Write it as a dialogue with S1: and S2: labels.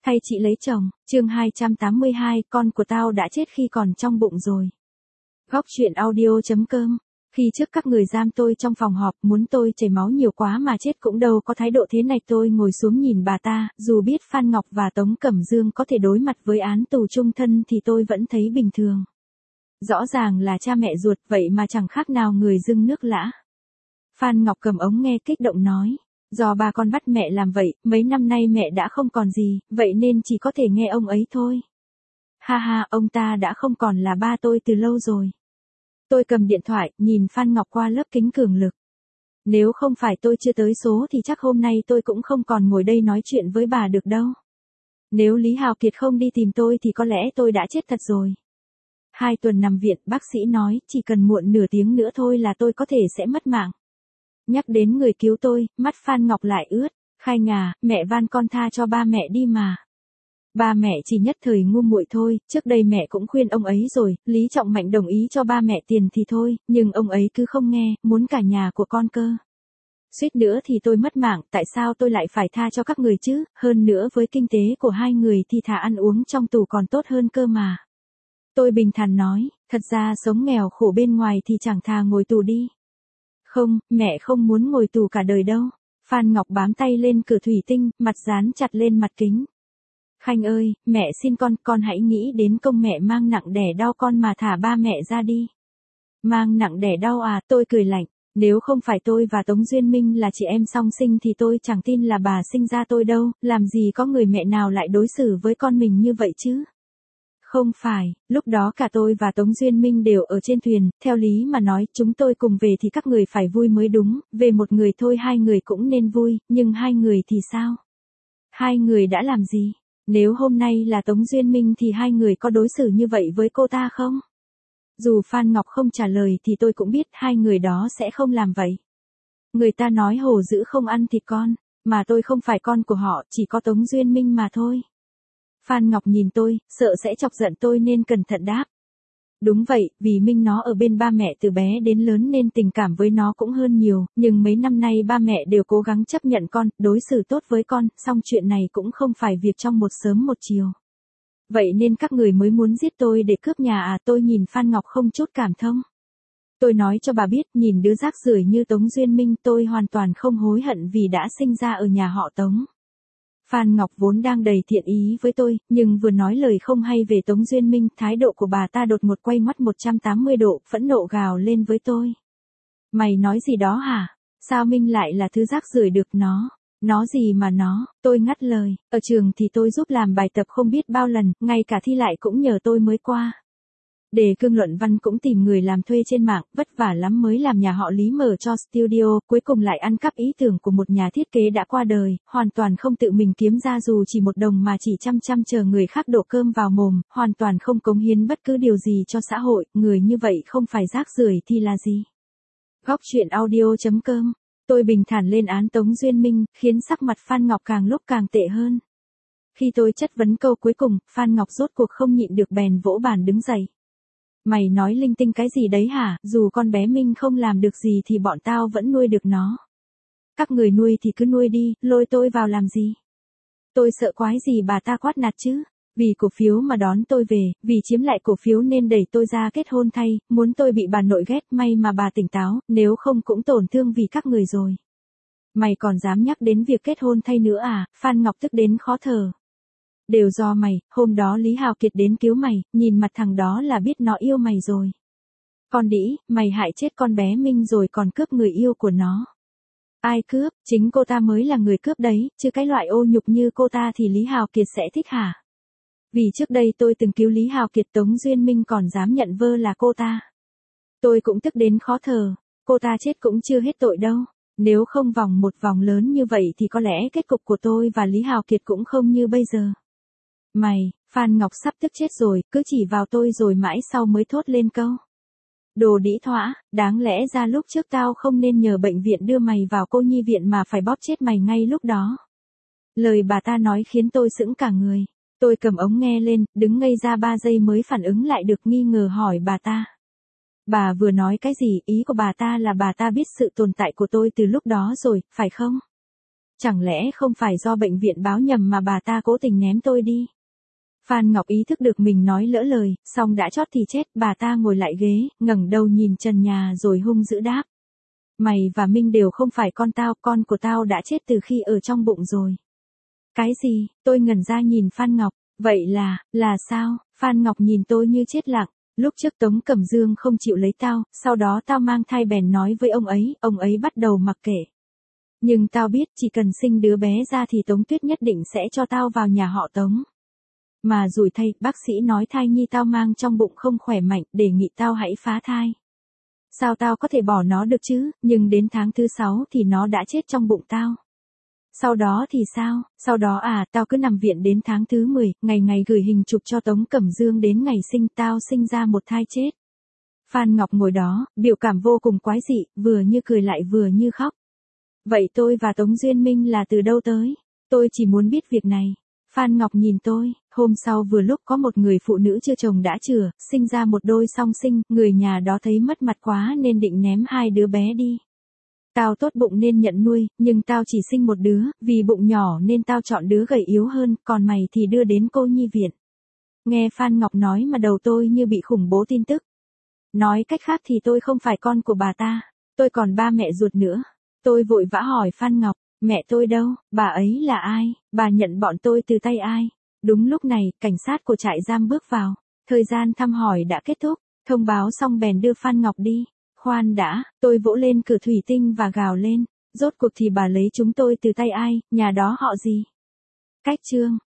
S1: Thay chị lấy chồng, chương 282, con của tao đã chết khi còn trong bụng rồi. Góc truyện audio.com. Khi trước các người giam tôi trong phòng họp, muốn tôi chảy máu nhiều quá mà chết cũng đâu có thái độ thế này. Tôi ngồi xuống nhìn bà ta, dù biết Phan Ngọc và Tống Cẩm Dương có thể đối mặt với án tù chung thân thì tôi vẫn thấy bình thường. Rõ ràng là cha mẹ ruột vậy mà chẳng khác nào người dưng nước lã. Phan Ngọc cầm ống nghe kích động nói. Do ba con bắt mẹ làm vậy, mấy năm nay mẹ đã không còn gì, vậy nên chỉ có thể nghe ông ấy thôi. Ha ha, ông ta đã không còn là ba tôi từ lâu rồi. Tôi cầm điện thoại, nhìn Phan Ngọc qua lớp kính cường lực. Nếu không phải tôi chưa tới số thì chắc hôm nay tôi cũng không còn ngồi đây nói chuyện với bà được đâu. Nếu Lý Hào Kiệt không đi tìm tôi thì có lẽ tôi đã chết thật rồi. 2 tuần nằm viện, bác sĩ nói chỉ cần muộn nửa tiếng nữa thôi là tôi có thể sẽ mất mạng. Nhắc đến người cứu tôi, mắt Phan Ngọc lại ướt. Khai ngà, mẹ van con tha cho ba mẹ đi mà. Ba mẹ chỉ nhất thời ngu muội thôi, trước đây mẹ cũng khuyên ông ấy rồi, Lý Trọng Mạnh đồng ý cho ba mẹ tiền thì thôi, nhưng ông ấy cứ không nghe, muốn cả nhà của con cơ. Suýt nữa thì tôi mất mạng, tại sao tôi lại phải tha cho các người chứ, hơn nữa với kinh tế của hai người thì thà ăn uống trong tù còn tốt hơn cơ mà. Tôi bình thản nói, thật ra sống nghèo khổ bên ngoài thì chẳng thà ngồi tù đi. Không, mẹ không muốn ngồi tù cả đời đâu. Phan Ngọc bám tay lên cửa thủy tinh, mặt dán chặt lên mặt kính. Khanh ơi, mẹ xin con hãy nghĩ đến công mẹ mang nặng đẻ đau con mà thả ba mẹ ra đi. Mang nặng đẻ đau à, tôi cười lạnh. Nếu không phải tôi và Tống Duyên Minh là chị em song sinh thì tôi chẳng tin là bà sinh ra tôi đâu, làm gì có người mẹ nào lại đối xử với con mình như vậy chứ. Không phải, lúc đó cả tôi và Tống Duyên Minh đều ở trên thuyền, theo lý mà nói chúng tôi cùng về thì các người phải vui mới đúng, về một người thôi hai người cũng nên vui, nhưng hai người thì sao? Hai người đã làm gì? Nếu hôm nay là Tống Duyên Minh thì hai người có đối xử như vậy với cô ta không? Dù Phan Ngọc không trả lời thì tôi cũng biết hai người đó sẽ không làm vậy. Người ta nói hổ dữ không ăn thịt con, mà tôi không phải con của họ, chỉ có Tống Duyên Minh mà thôi. Phan Ngọc nhìn tôi, sợ sẽ chọc giận tôi nên cẩn thận đáp. Đúng vậy, vì Minh nó ở bên ba mẹ từ bé đến lớn nên tình cảm với nó cũng hơn nhiều, nhưng mấy năm nay ba mẹ đều cố gắng chấp nhận con, đối xử tốt với con, song chuyện này cũng không phải việc trong một sớm một chiều. Vậy nên các người mới muốn giết tôi để cướp nhà à? Tôi nhìn Phan Ngọc không chút cảm thông. Tôi nói cho bà biết, nhìn đứa rác rưởi như Tống Duyên Minh tôi hoàn toàn không hối hận vì đã sinh ra ở nhà họ Tống. Phan Ngọc vốn đang đầy thiện ý với tôi, nhưng vừa nói lời không hay về Tống Duyên Minh, thái độ của bà ta đột ngột quay ngoắt 180 độ, phẫn nộ gào lên với tôi. Mày nói gì đó hả? Sao Minh lại là thứ rác rưởi được Nó gì mà nó? Tôi ngắt lời, ở trường thì tôi giúp làm bài tập không biết bao lần, ngay cả thi lại cũng nhờ tôi mới qua. Đề cương luận văn cũng tìm người làm thuê trên mạng, vất vả lắm mới làm nhà họ Lý mở cho studio, cuối cùng lại ăn cắp ý tưởng của một nhà thiết kế đã qua đời, hoàn toàn không tự mình kiếm ra dù chỉ một đồng mà chỉ chăm chăm chờ người khác đổ cơm vào mồm, hoàn toàn không cống hiến bất cứ điều gì cho xã hội, người như vậy không phải rác rưởi thì là gì? Góc truyện audio.com. Tôi bình thản lên án Tống Duyên Minh, khiến sắc mặt Phan Ngọc càng lúc càng tệ hơn. Khi tôi chất vấn câu cuối cùng, Phan Ngọc rốt cuộc không nhịn được bèn vỗ bàn đứng dậy. Mày nói linh tinh cái gì đấy hả, dù con bé Minh không làm được gì thì bọn tao vẫn nuôi được nó. Các người nuôi thì cứ nuôi đi, lôi tôi vào làm gì? Tôi sợ quái gì bà ta quát nạt chứ? Vì cổ phiếu mà đón tôi về, vì chiếm lại cổ phiếu nên đẩy tôi ra kết hôn thay, muốn tôi bị bà nội ghét, may mà bà tỉnh táo, nếu không cũng tổn thương vì các người rồi. Mày còn dám nhắc đến việc kết hôn thay nữa à? Phan Ngọc tức đến khó thở. Đều do mày, hôm đó Lý Hào Kiệt đến cứu mày, nhìn mặt thằng đó là biết nó yêu mày rồi. Con đĩ, mày hại chết con bé Minh rồi còn cướp người yêu của nó. Ai cướp, chính cô ta mới là người cướp đấy, chứ cái loại ô nhục như cô ta thì Lý Hào Kiệt sẽ thích hả? Vì trước đây tôi từng cứu Lý Hào Kiệt, Tống Duyên Minh còn dám nhận vơ là cô ta. Tôi cũng tức đến khó thở, cô ta chết cũng chưa hết tội đâu. Nếu không vòng một vòng lớn như vậy thì có lẽ kết cục của tôi và Lý Hào Kiệt cũng không như bây giờ. Mày, Phan Ngọc sắp tức chết rồi, cứ chỉ vào tôi rồi mãi sau mới thốt lên câu. Đồ đĩ thõa, đáng lẽ ra lúc trước tao không nên nhờ bệnh viện đưa mày vào cô nhi viện mà phải bóp chết mày ngay lúc đó. Lời bà ta nói khiến tôi sững cả người. Tôi cầm ống nghe lên, đứng ngây ra 3 giây mới phản ứng lại được, nghi ngờ hỏi bà ta. Bà vừa nói cái gì? Ý của bà ta là bà ta biết sự tồn tại của tôi từ lúc đó rồi, phải không? Chẳng lẽ không phải do bệnh viện báo nhầm mà bà ta cố tình ném tôi đi? Phan Ngọc ý thức được mình nói lỡ lời, xong đã chót thì chết, bà ta ngồi lại ghế, ngẩng đầu nhìn trần nhà rồi hung dữ đáp. Mày và Minh đều không phải con tao, con của tao đã chết từ khi ở trong bụng rồi. Cái gì? Tôi ngẩn ra nhìn Phan Ngọc, vậy là sao? Phan Ngọc nhìn tôi như chết lặng. Lúc trước Tống Cẩm Dương không chịu lấy tao, sau đó tao mang thai bèn nói với ông ấy bắt đầu mặc kệ. Nhưng tao biết chỉ cần sinh đứa bé ra thì Tống Tuyết nhất định sẽ cho tao vào nhà họ Tống. Mà rủi thay, bác sĩ nói thai nhi tao mang trong bụng không khỏe mạnh, đề nghị tao hãy phá thai. Sao tao có thể bỏ nó được chứ, nhưng đến tháng thứ 6 thì nó đã chết trong bụng tao. Sau đó thì sao? Sau đó tao cứ nằm viện đến tháng thứ 10, ngày gửi hình chụp cho Tống Cẩm Dương đến ngày sinh tao sinh ra một thai chết. Phan Ngọc ngồi đó, biểu cảm vô cùng quái dị, vừa như cười lại vừa như khóc. Vậy tôi và Tống Duyên Minh là từ đâu tới? Tôi chỉ muốn biết việc này. Phan Ngọc nhìn tôi, hôm sau vừa lúc có một người phụ nữ chưa chồng đã chửa, sinh ra một đôi song sinh, người nhà đó thấy mất mặt quá nên định ném hai đứa bé đi. Tao tốt bụng nên nhận nuôi, nhưng tao chỉ sinh một đứa, vì bụng nhỏ nên tao chọn đứa gầy yếu hơn, còn mày thì đưa đến cô nhi viện. Nghe Phan Ngọc nói mà đầu tôi như bị khủng bố tin tức. Nói cách khác thì tôi không phải con của bà ta, tôi còn ba mẹ ruột nữa. Tôi vội vã hỏi Phan Ngọc, mẹ tôi đâu, bà ấy là ai, bà nhận bọn tôi từ tay ai? Đúng lúc này, cảnh sát của trại giam bước vào. Thời gian thăm hỏi đã kết thúc, thông báo xong bèn đưa Phan Ngọc đi. Khoan đã, tôi vỗ lên cửa thủy tinh và gào lên. Rốt cuộc thì bà lấy chúng tôi từ tay ai, nhà đó họ gì? Cách chương.